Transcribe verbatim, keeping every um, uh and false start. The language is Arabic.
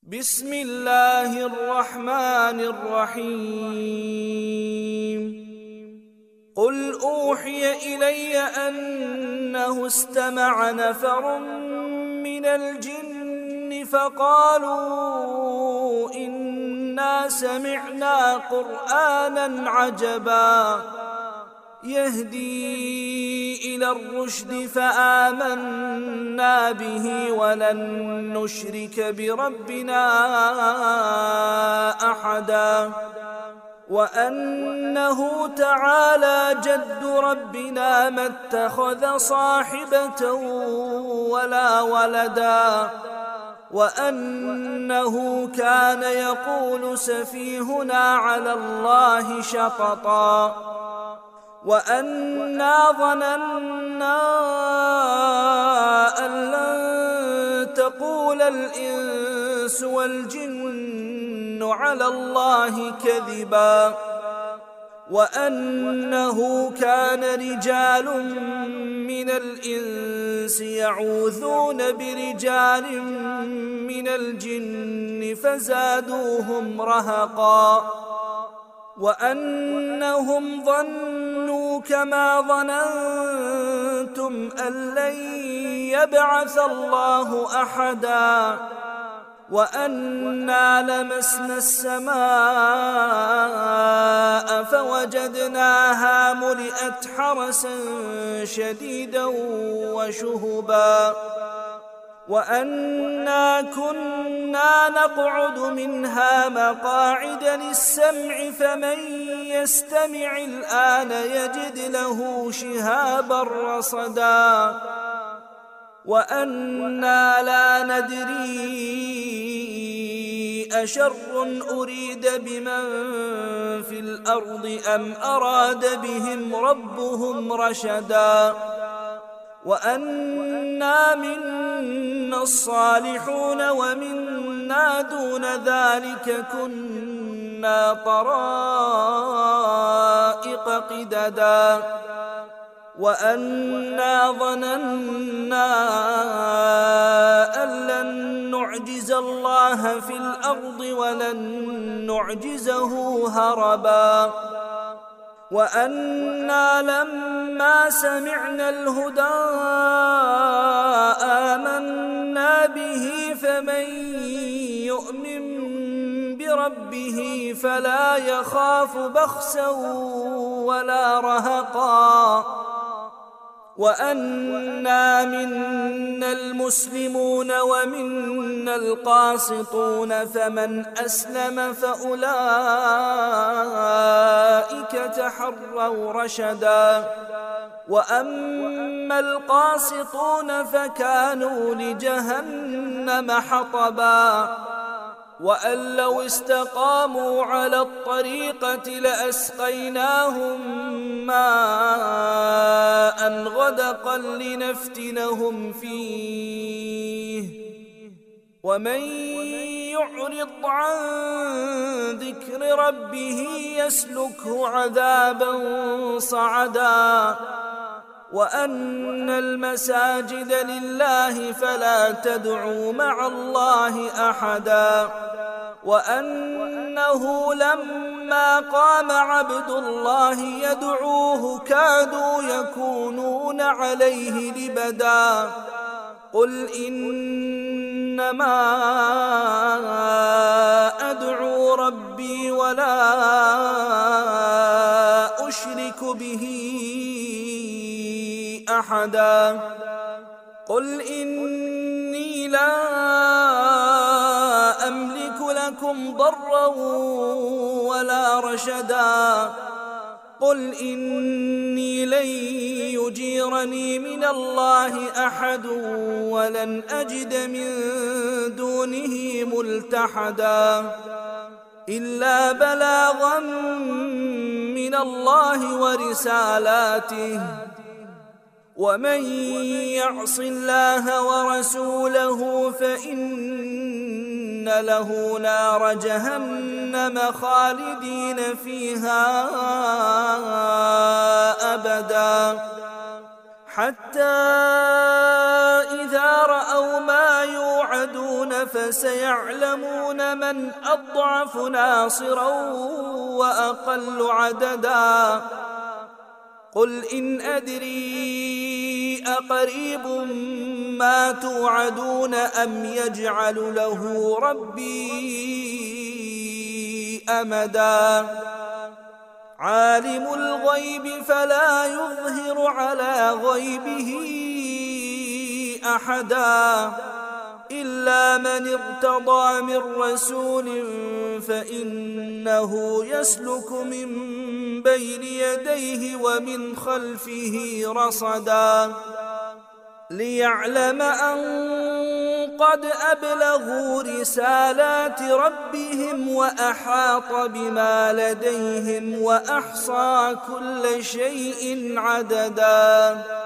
بسم الله الرحمن الرحيم قل أوحي إلي أنه استمع نفر من الجن فقالوا إنا سمعنا قرآنا عجبا يهدي إلى الرشد فآمنا به ولن نشرك بربنا أحدا وأنه تعالى جد ربنا ما اتخذ صاحبة ولا ولدا وأنه كان يقول سفيهنا على الله شططا وأنا ظننا أن لن تقول الإنس والجن على الله كذبا وأنه كان رجال من الإنس يعوذون برجال من الجن فزادوهم رهقا وأنهم ظنوا كما ظننتم أن لن يبعث الله أحدا وأنا لمسنا السماء فوجدناها ملئت حرسا شديدا وشهبا وأنا كنا نقعد منها مقاعد للسمع فمن يستمع الآن يجد له شهابا رصدا وأنا لا ندري أشر أريد بمن في الأرض أم أراد بهم ربهم رشدا وأنا منا الصالحون ومنا دون ذلك كنا طرائق قددا وأنا ظننا أن لن نعجز الله في الأرض ولن نعجزه هربا وأنا لما سمعنا الهدى آمنا به فمن يؤمن بربه فلا يخاف بخسا ولا رهقا وأنا منا المسلمون ومنا القاسطون فمن أسلم فأولئك تحروا رشدا وأما القاسطون فكانوا لجهنم حطبا وأن لو استقاموا على الطريقة لأسقيناهم ماء غدقا لنفتنهم فيه ومن يعرض عن ذكر ربه يسلكه عذابا صعدا وأن المساجد لله فلا تدعوا مع الله أحدا وأنه لما قام عبد الله يدعوه كادوا يكونون عليه لبدا قل إنما أدعو ربي ولا أشرك به أحدا قل إني لا أملك لكم ضرا ولا رشدا قل إني لن يجيرني من الله أحد ولن أجد من دونه ملتحدا إلا بلاغا من الله ورسالاته ومن يعص الله ورسوله فإن له نار جهنم خالدين فيها أبدا حتى إذا رأوا ما يوعدون فسيعلمون من أضعف ناصرا وأقل عددا قل إن أدري أقريب ما توعدون أم يجعل له ربي أمدا عالم الغيب فلا يظهر على غيبه أحدا إلا من ارتضى من رسول فإنه يسلك من بين يديه ومن خلفه رصدا ليعلم أن قد أبلغوا رسالات ربهم وأحاط بما لديهم وأحصى كل شيء عددا.